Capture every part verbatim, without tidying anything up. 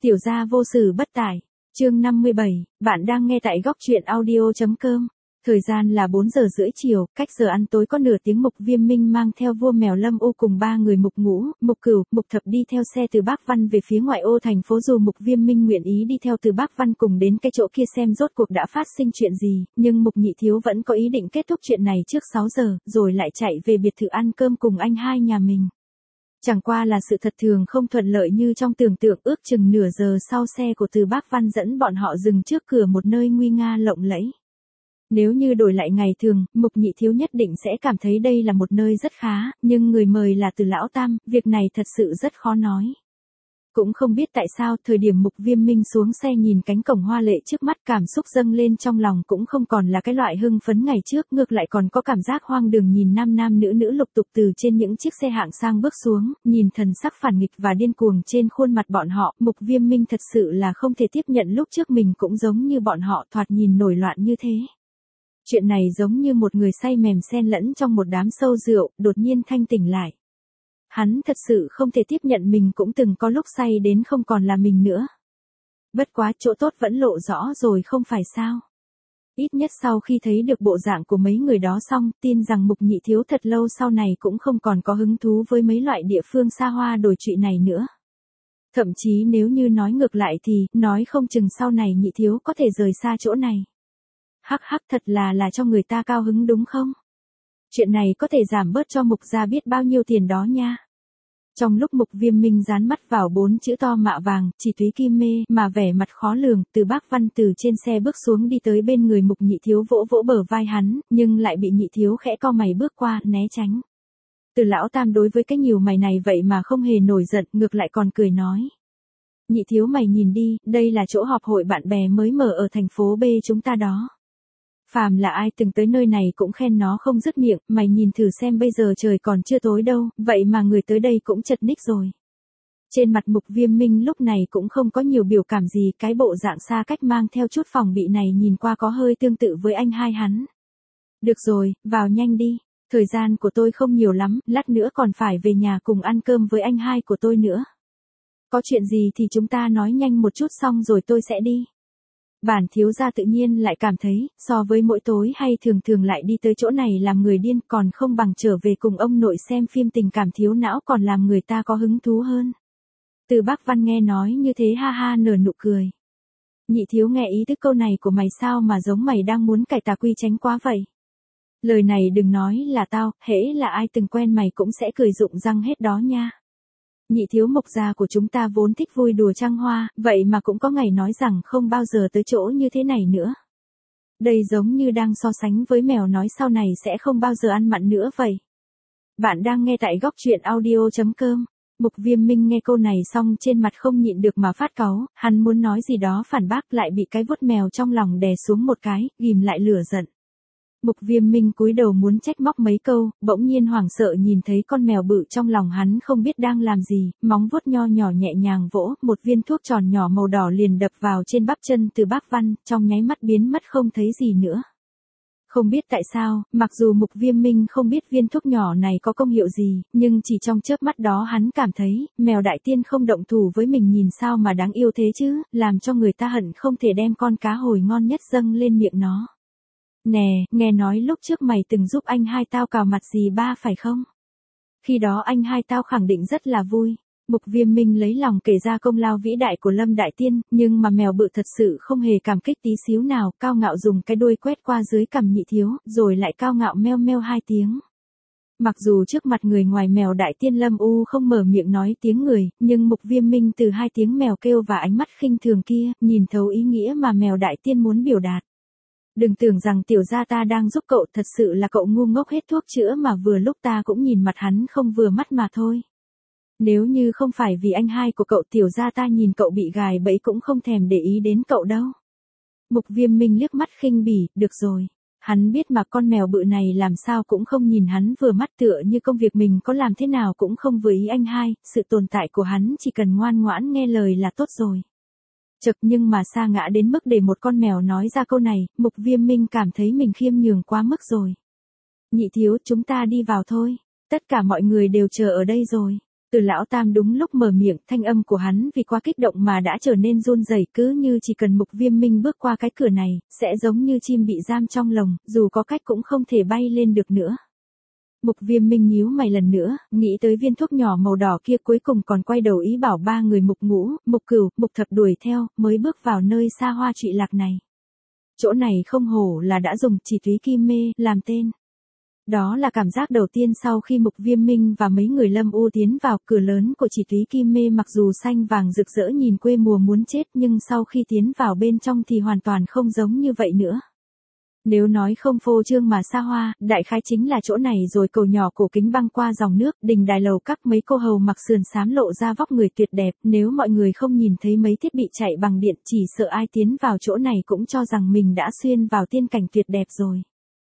Tiểu gia vô sự bất tải. Chương năm mươi bảy, bạn đang nghe tại góc truyện audio chấm com. Thời gian là bốn giờ rưỡi chiều, cách giờ ăn tối có nửa tiếng. Mục Viêm Minh mang theo vua mèo Lâm U cùng ba người Mục Ngũ, Mục Cửu, Mục Thập đi theo xe từ Bắc Văn về phía ngoại ô thành phố. Dù Mục Viêm Minh nguyện ý đi theo từ Bắc Văn cùng đến cái chỗ kia xem rốt cuộc đã phát sinh chuyện gì, nhưng Mục Nhị Thiếu vẫn có ý định kết thúc chuyện này trước sáu giờ, rồi lại chạy về biệt thự ăn cơm cùng anh hai nhà mình. Chẳng qua là sự thật thường không thuận lợi như trong tưởng tượng. Ước chừng nửa giờ sau, xe của Từ Bắc Văn dẫn bọn họ dừng trước cửa một nơi nguy nga lộng lẫy. Nếu như đổi lại ngày thường, Mục Nhị Thiếu nhất định sẽ cảm thấy đây là một nơi rất khá, nhưng người mời là Từ Lão Tam, việc này thật sự rất khó nói. Cũng không biết tại sao, thời điểm Mục Viêm Minh xuống xe nhìn cánh cổng hoa lệ trước mắt, cảm xúc dâng lên trong lòng cũng không còn là cái loại hưng phấn ngày trước, ngược lại còn có cảm giác hoang đường nhìn nam nam nữ nữ lục tục từ trên những chiếc xe hạng sang bước xuống, nhìn thần sắc phản nghịch và điên cuồng trên khuôn mặt bọn họ. Mục Viêm Minh thật sự là không thể tiếp nhận lúc trước mình cũng giống như bọn họ, thoạt nhìn nổi loạn như thế. Chuyện này giống như một người say mềm xen lẫn trong một đám sâu rượu, đột nhiên thanh tỉnh lại. Hắn thật sự không thể tiếp nhận mình cũng từng có lúc say đến không còn là mình nữa. Bất quá chỗ tốt vẫn lộ rõ rồi không phải sao. Ít nhất sau khi thấy được bộ dạng của mấy người đó xong, tin rằng Mục Nhị Thiếu thật lâu sau này cũng không còn có hứng thú với mấy loại địa phương xa hoa đổi trụy này nữa. Thậm chí nếu như nói ngược lại thì, nói không chừng sau này Nhị Thiếu có thể rời xa chỗ này. Hắc hắc, thật là là cho người ta cao hứng đúng không? Chuyện này có thể giảm bớt cho Mục gia biết bao nhiêu tiền đó nha. Trong lúc Mục Viêm Minh dán mắt vào bốn chữ to mạ vàng, chỉ Thúy Kim Mê, mà vẻ mặt khó lường, Từ Bắc Văn từ trên xe bước xuống đi tới bên người Mục Nhị Thiếu vỗ vỗ bờ vai hắn, nhưng lại bị Nhị Thiếu khẽ co mày bước qua, né tránh. Từ Lão Tam đối với cái nhiều mày này vậy mà không hề nổi giận, ngược lại còn cười nói. Nhị Thiếu mày nhìn đi, đây là chỗ họp hội bạn bè mới mở ở thành phố B chúng ta đó. Phàm là ai từng tới nơi này cũng khen nó không dứt miệng, mày nhìn thử xem bây giờ trời còn chưa tối đâu, vậy mà người tới đây cũng chật ních rồi. Trên mặt Mục Viêm Minh lúc này cũng không có nhiều biểu cảm gì, cái bộ dạng xa cách mang theo chút phòng bị này nhìn qua có hơi tương tự với anh hai hắn. Được rồi, vào nhanh đi, thời gian của tôi không nhiều lắm, lát nữa còn phải về nhà cùng ăn cơm với anh hai của tôi nữa. Có chuyện gì thì chúng ta nói nhanh một chút xong rồi tôi sẽ đi. Bản thiếu gia tự nhiên lại cảm thấy, so với mỗi tối hay thường thường lại đi tới chỗ này làm người điên, còn không bằng trở về cùng ông nội xem phim tình cảm thiếu não còn làm người ta có hứng thú hơn. Từ Bắc Văn nghe nói như thế ha ha nở nụ cười. Nhị Thiếu nghe ý thức câu này của mày sao mà giống mày đang muốn cải tà quy chánh quá vậy. Lời này đừng nói là tao, hễ là ai từng quen mày cũng sẽ cười rụng răng hết đó nha. Nhị Thiếu Mục gia của chúng ta vốn thích vui đùa trăng hoa, vậy mà cũng có ngày nói rằng không bao giờ tới chỗ như thế này nữa. Đây giống như đang so sánh với mèo nói sau này sẽ không bao giờ ăn mặn nữa vậy. Bạn đang nghe tại góc truyện audio chấm com. Mục Viêm Minh nghe câu này xong trên mặt không nhịn được mà phát cáu, hắn muốn nói gì đó phản bác lại bị cái vuốt mèo trong lòng đè xuống một cái, ghim lại lửa giận. Mục Viêm Minh cúi đầu muốn trách móc mấy câu, bỗng nhiên hoảng sợ nhìn thấy con mèo bự trong lòng hắn không biết đang làm gì, móng vuốt nho nhỏ nhẹ nhàng vỗ, một viên thuốc tròn nhỏ màu đỏ liền đập vào trên bắp chân Từ Bắc Văn, trong nháy mắt biến mất không thấy gì nữa. Không biết tại sao, mặc dù Mục Viêm Minh không biết viên thuốc nhỏ này có công hiệu gì, nhưng chỉ trong chớp mắt đó hắn cảm thấy, mèo đại tiên không động thủ với mình nhìn sao mà đáng yêu thế chứ, làm cho người ta hận không thể đem con cá hồi ngon nhất dâng lên miệng nó. Nè, nghe nói lúc trước mày từng giúp anh hai tao cào mặt gì ba phải không? Khi đó anh hai tao khẳng định rất là vui. Mục Viêm Minh lấy lòng kể ra công lao vĩ đại của Lâm Đại Tiên, nhưng mà mèo bự thật sự không hề cảm kích tí xíu nào, cao ngạo dùng cái đuôi quét qua dưới cằm Nhị Thiếu, rồi lại cao ngạo meo meo hai tiếng. Mặc dù trước mặt người ngoài mèo Đại Tiên Lâm U không mở miệng nói tiếng người, nhưng Mục Viêm Minh từ hai tiếng mèo kêu và ánh mắt khinh thường kia, nhìn thấu ý nghĩa mà mèo Đại Tiên muốn biểu đạt. Đừng tưởng rằng tiểu gia ta đang giúp cậu, thật sự là cậu ngu ngốc hết thuốc chữa mà vừa lúc ta cũng nhìn mặt hắn không vừa mắt mà thôi. Nếu như không phải vì anh hai của cậu tiểu gia ta nhìn cậu bị gài bẫy cũng không thèm để ý đến cậu đâu. Mục Viêm Minh liếc mắt khinh bỉ, được rồi. Hắn biết mà con mèo bự này làm sao cũng không nhìn hắn vừa mắt, tựa như công việc mình có làm thế nào cũng không vừa ý anh hai, sự tồn tại của hắn chỉ cần ngoan ngoãn nghe lời là tốt rồi. Chật, nhưng mà sa ngã đến mức để một con mèo nói ra câu này, Mục Viêm Minh cảm thấy mình khiêm nhường quá mức rồi. Nhị Thiếu, chúng ta đi vào thôi, tất cả mọi người đều chờ ở đây rồi. Từ lão tam đúng lúc mở miệng, thanh âm của hắn vì quá kích động mà đã trở nên run rẩy, cứ như chỉ cần Mục Viêm Minh bước qua cái cửa này, sẽ giống như chim bị giam trong lồng, dù có cách cũng không thể bay lên được nữa. Mục Viêm Minh nhíu mày lần nữa, nghĩ tới viên thuốc nhỏ màu đỏ kia, cuối cùng còn quay đầu ý bảo ba người Mục Ngũ, Mục Cửu, Mục Thập đuổi theo, mới bước vào nơi xa hoa trụy lạc này. Chỗ này không hổ là đã dùng chỉ túy kim mê làm tên. Đó là cảm giác đầu tiên sau khi Mục Viêm Minh và mấy người Lâm U tiến vào. Cửa lớn của chỉ túy kim mê mặc dù xanh vàng rực rỡ nhìn quê mùa muốn chết, nhưng sau khi tiến vào bên trong thì hoàn toàn không giống như vậy nữa. Nếu nói không phô trương mà xa hoa, đại khái chính là chỗ này rồi. Cầu nhỏ cổ kính băng qua dòng nước, đình đài lầu các, mấy cô hầu mặc sườn xám lộ ra vóc người tuyệt đẹp. Nếu mọi người không nhìn thấy mấy thiết bị chạy bằng điện, chỉ sợ ai tiến vào chỗ này cũng cho rằng mình đã xuyên vào tiên cảnh tuyệt đẹp rồi.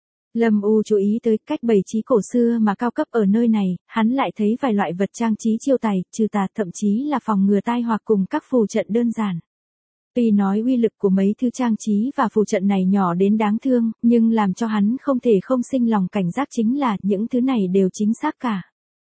Lâm U chú ý tới cách bày trí cổ xưa mà cao cấp ở nơi này, hắn lại thấy vài loại vật trang trí chiêu tài, trừ tà, thậm chí là phòng ngừa tai họa cùng các phù trận đơn giản. Tuy nói uy lực của mấy thứ trang trí và phù trận này nhỏ đến đáng thương, nhưng làm cho hắn không thể không sinh lòng cảnh giác chính là những thứ này đều chính xác cả.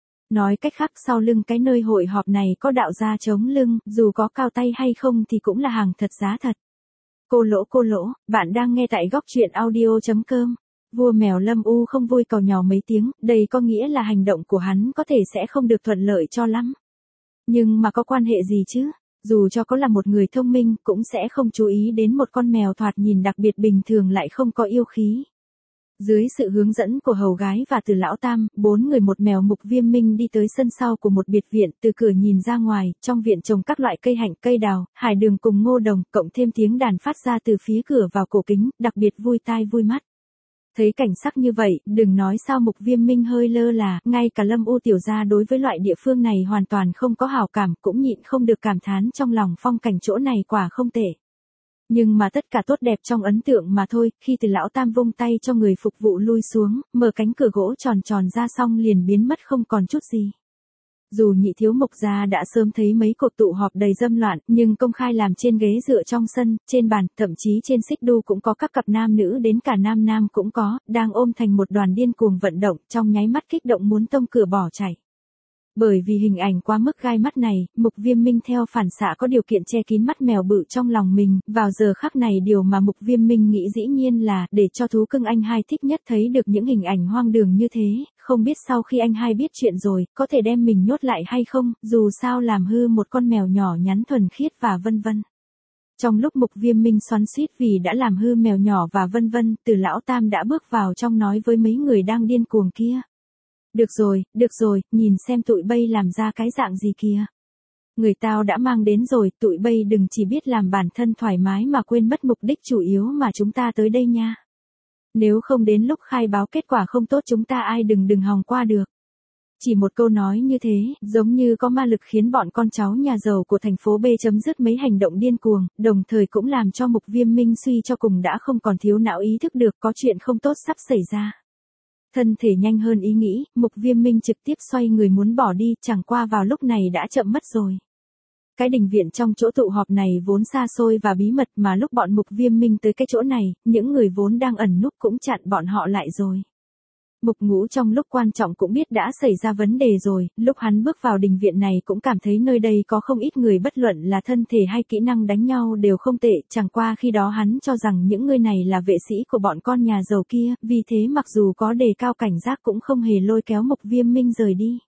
Nói cách khác, sau lưng cái nơi hội họp này có đạo gia chống lưng, dù có cao tay hay không thì cũng là hàng thật giá thật. Cô lỗ cô lỗ, bạn đang nghe tại góc truyện audio chấm com. Vua mèo Lâm U không vui càu nhàu mấy tiếng, đây có nghĩa là hành động của hắn có thể sẽ không được thuận lợi cho lắm. Nhưng mà có quan hệ gì chứ? Dù cho có là một người thông minh, cũng sẽ không chú ý đến một con mèo thoạt nhìn đặc biệt bình thường lại không có yêu khí. Dưới sự hướng dẫn của hầu gái và Từ lão tam, bốn người một mèo Mục Viêm Minh đi tới sân sau của một biệt viện. Từ cửa nhìn ra ngoài, trong viện trồng các loại cây hạnh, cây đào, hải đường cùng ngô đồng, cộng thêm tiếng đàn phát ra từ phía cửa vào cổ kính, đặc biệt vui tai vui mắt. Thấy cảnh sắc như vậy, đừng nói sao Mục Viêm Minh hơi lơ là, ngay cả Lâm U tiểu gia đối với loại địa phương này hoàn toàn không có hảo cảm, cũng nhịn không được cảm thán trong lòng, phong cảnh chỗ này quả không tệ. Nhưng mà tất cả tốt đẹp trong ấn tượng mà thôi. Khi Từ lão tam vung tay cho người phục vụ lui xuống, mở cánh cửa gỗ tròn tròn ra xong liền biến mất không còn chút gì. Dù nhị thiếu Mục gia đã sớm thấy mấy cuộc tụ họp đầy dâm loạn, nhưng công khai làm trên ghế dựa trong sân, trên bàn, thậm chí trên xích đu cũng có các cặp nam nữ, đến cả nam nam cũng có, đang ôm thành một đoàn điên cuồng vận động, trong nháy mắt kích động muốn tông cửa bỏ chạy. Bởi vì hình ảnh quá mức gai mắt này, Mục Viêm Minh theo phản xạ có điều kiện che kín mắt mèo bự trong lòng mình. Vào giờ khắc này điều mà Mục Viêm Minh nghĩ dĩ nhiên là để cho thú cưng anh hai thích nhất thấy được những hình ảnh hoang đường như thế. Không biết sau khi anh hai biết chuyện rồi, có thể đem mình nhốt lại hay không, dù sao làm hư một con mèo nhỏ nhắn thuần khiết và vân vân. Trong lúc Mục Viêm Minh xoắn xuýt vì đã làm hư mèo nhỏ và vân vân, Từ lão tam đã bước vào trong nói với mấy người đang điên cuồng kia. Được rồi, được rồi, nhìn xem tụi bay làm ra cái dạng gì kìa. Người tao đã mang đến rồi, tụi bay đừng chỉ biết làm bản thân thoải mái mà quên mất mục đích chủ yếu mà chúng ta tới đây nha. Nếu không đến lúc khai báo kết quả không tốt chúng ta ai đừng đừng hòng qua được. Chỉ một câu nói như thế, giống như có ma lực khiến bọn con cháu nhà giàu của thành phố B chấm dứt mấy hành động điên cuồng, đồng thời cũng làm cho Mục Viêm Minh suy cho cùng đã không còn thiếu não ý thức được có chuyện không tốt sắp xảy ra. Thân thể nhanh hơn ý nghĩ, Mục Viêm Minh trực tiếp xoay người muốn bỏ đi, chẳng qua vào lúc này đã chậm mất rồi. Cái đình viện trong chỗ tụ họp này vốn xa xôi và bí mật, mà lúc bọn Mục Viêm Minh tới cái chỗ này, những người vốn đang ẩn núp cũng chặn bọn họ lại rồi. Mục Ngũ trong lúc quan trọng cũng biết đã xảy ra vấn đề rồi, lúc hắn bước vào đình viện này cũng cảm thấy nơi đây có không ít người, bất luận là thân thể hay kỹ năng đánh nhau đều không tệ, chẳng qua khi đó hắn cho rằng những người này là vệ sĩ của bọn con nhà giàu kia, vì thế mặc dù có đề cao cảnh giác cũng không hề lôi kéo Mục Viêm Minh rời đi.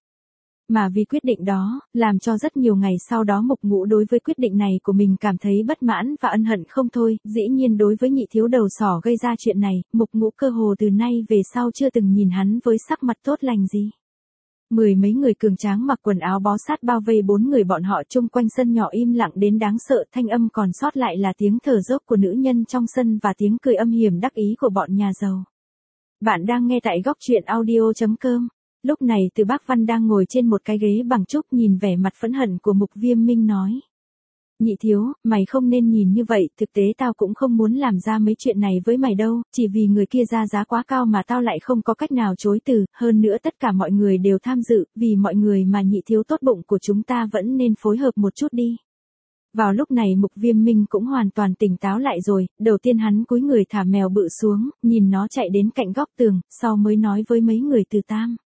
Mà vì quyết định đó, làm cho rất nhiều ngày sau đó Mục Ngũ đối với quyết định này của mình cảm thấy bất mãn và ân hận không thôi. Dĩ nhiên đối với nhị thiếu đầu sỏ gây ra chuyện này, Mục Ngũ cơ hồ từ nay về sau chưa từng nhìn hắn với sắc mặt tốt lành gì. Mười mấy người cường tráng mặc quần áo bó sát bao vây bốn người bọn họ, chung quanh sân nhỏ im lặng đến đáng sợ, thanh âm còn sót lại là tiếng thở dốc của nữ nhân trong sân và tiếng cười âm hiểm đắc ý của bọn nhà giàu. Bạn đang nghe tại góc truyện audio chấm com. Lúc này Từ Bác Văn đang ngồi trên một cái ghế bằng trúc, nhìn vẻ mặt phẫn hận của Mục Viêm Minh nói. Nhị thiếu, mày không nên nhìn như vậy, thực tế tao cũng không muốn làm ra mấy chuyện này với mày đâu, chỉ vì người kia ra giá quá cao mà tao lại không có cách nào chối từ, hơn nữa tất cả mọi người đều tham dự, vì mọi người mà nhị thiếu tốt bụng của chúng ta vẫn nên phối hợp một chút đi. Vào lúc này Mục Viêm Minh cũng hoàn toàn tỉnh táo lại rồi, đầu tiên hắn cúi người thả mèo bự xuống, nhìn nó chạy đến cạnh góc tường, sau mới nói với mấy người Từ Tam.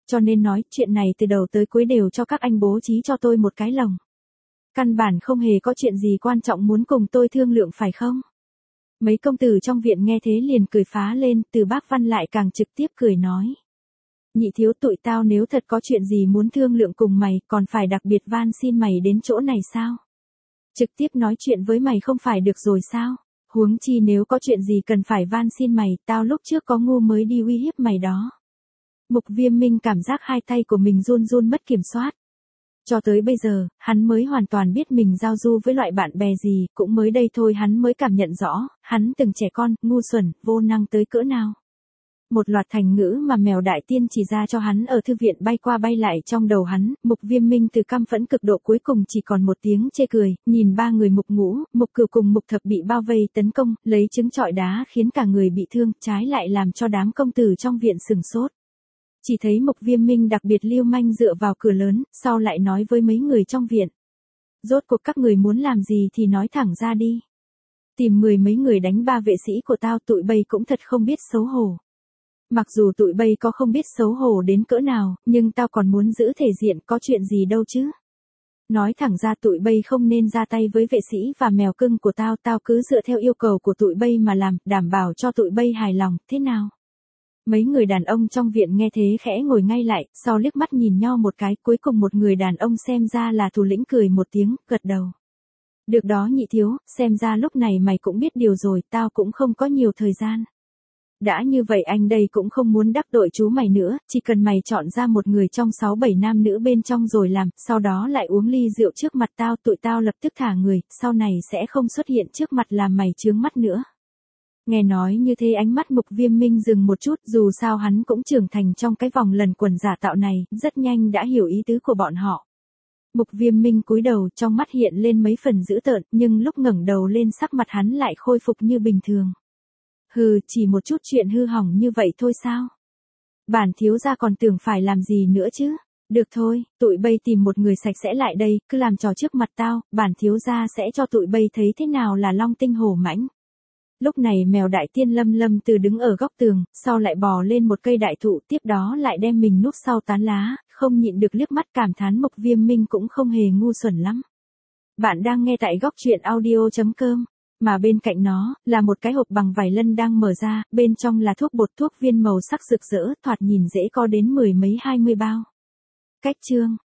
Cho nên nói, chuyện này từ đầu tới cuối đều cho các anh bố trí cho tôi một cái lồng. Căn bản không hề có chuyện gì quan trọng muốn cùng tôi thương lượng phải không? Mấy công tử trong viện nghe thế liền cười phá lên, Từ Bác Văn lại càng trực tiếp cười nói. Nhị thiếu, tụi tao nếu thật có chuyện gì muốn thương lượng cùng mày, còn phải đặc biệt van xin mày đến chỗ này sao? Trực tiếp nói chuyện với mày không phải được rồi sao? Huống chi nếu có chuyện gì cần phải van xin mày, tao lúc trước có ngu mới đi uy hiếp mày đó. Mục Viêm Minh cảm giác hai tay của mình run run mất kiểm soát. Cho tới bây giờ, hắn mới hoàn toàn biết mình giao du với loại bạn bè gì, cũng mới đây thôi hắn mới cảm nhận rõ, hắn từng trẻ con, ngu xuẩn, vô năng tới cỡ nào. Một loạt thành ngữ mà Mèo Đại Tiên chỉ ra cho hắn ở thư viện bay qua bay lại trong đầu hắn, Mục Viêm Minh từ căm phẫn cực độ cuối cùng chỉ còn một tiếng chê cười, nhìn ba người Mục Ngũ, Mục Cửu cùng Mục Thập bị bao vây tấn công, lấy trứng trọi đá khiến cả người bị thương, trái lại làm cho đám công tử trong viện sừng sốt. Chỉ thấy Mục Viêm Minh đặc biệt lưu manh dựa vào cửa lớn, sau lại nói với mấy người trong viện. Rốt cuộc các người muốn làm gì thì nói thẳng ra đi. Tìm mười mấy người đánh ba vệ sĩ của tao, tụi bay cũng thật không biết xấu hổ. Mặc dù tụi bay có không biết xấu hổ đến cỡ nào, nhưng tao còn muốn giữ thể diện, có chuyện gì đâu chứ. Nói thẳng ra tụi bay không nên ra tay với vệ sĩ và mèo cưng của tao, tao cứ dựa theo yêu cầu của tụi bay mà làm, đảm bảo cho tụi bay hài lòng, thế nào? Mấy người đàn ông trong viện nghe thế khẽ ngồi ngay lại, sau liếc mắt nhìn nhau một cái, cuối cùng một người đàn ông xem ra là thủ lĩnh cười một tiếng, gật đầu. Được đó nhị thiếu, xem ra lúc này mày cũng biết điều rồi, tao cũng không có nhiều thời gian. Đã như vậy anh đây cũng không muốn đắc tội chú mày nữa, chỉ cần mày chọn ra một người trong sáu bảy nam nữ bên trong rồi làm, sau đó lại uống ly rượu trước mặt tao, tụi tao lập tức thả người, sau này sẽ không xuất hiện trước mặt làm mày chướng mắt nữa. Nghe nói như thế ánh mắt Mục Viêm Minh dừng một chút, dù sao hắn cũng trưởng thành trong cái vòng lần quần giả tạo này, rất nhanh đã hiểu ý tứ của bọn họ. Mục Viêm Minh cúi đầu, trong mắt hiện lên mấy phần dữ tợn, nhưng lúc ngẩng đầu lên sắc mặt hắn lại khôi phục như bình thường. Hừ, chỉ một chút chuyện hư hỏng như vậy thôi sao? Bản thiếu gia còn tưởng phải làm gì nữa chứ? Được thôi, tụi bay tìm một người sạch sẽ lại đây, cứ làm trò trước mặt tao, bản thiếu gia sẽ cho tụi bay thấy thế nào là long tinh hổ mãnh. Lúc này Mèo Đại Tiên lâm lâm từ đứng ở góc tường, sau lại bò lên một cây đại thụ, tiếp đó lại đem mình núp sau tán lá, không nhịn được liếc mắt cảm thán Mục Viêm Minh cũng không hề ngu xuẩn lắm. Bạn đang nghe tại góc truyện audio chấm com. Mà bên cạnh nó, là một cái hộp bằng vải lân đang mở ra, bên trong là thuốc bột thuốc viên màu sắc rực rỡ, thoạt nhìn dễ có đến mười mấy hai mươi bao. Cách chương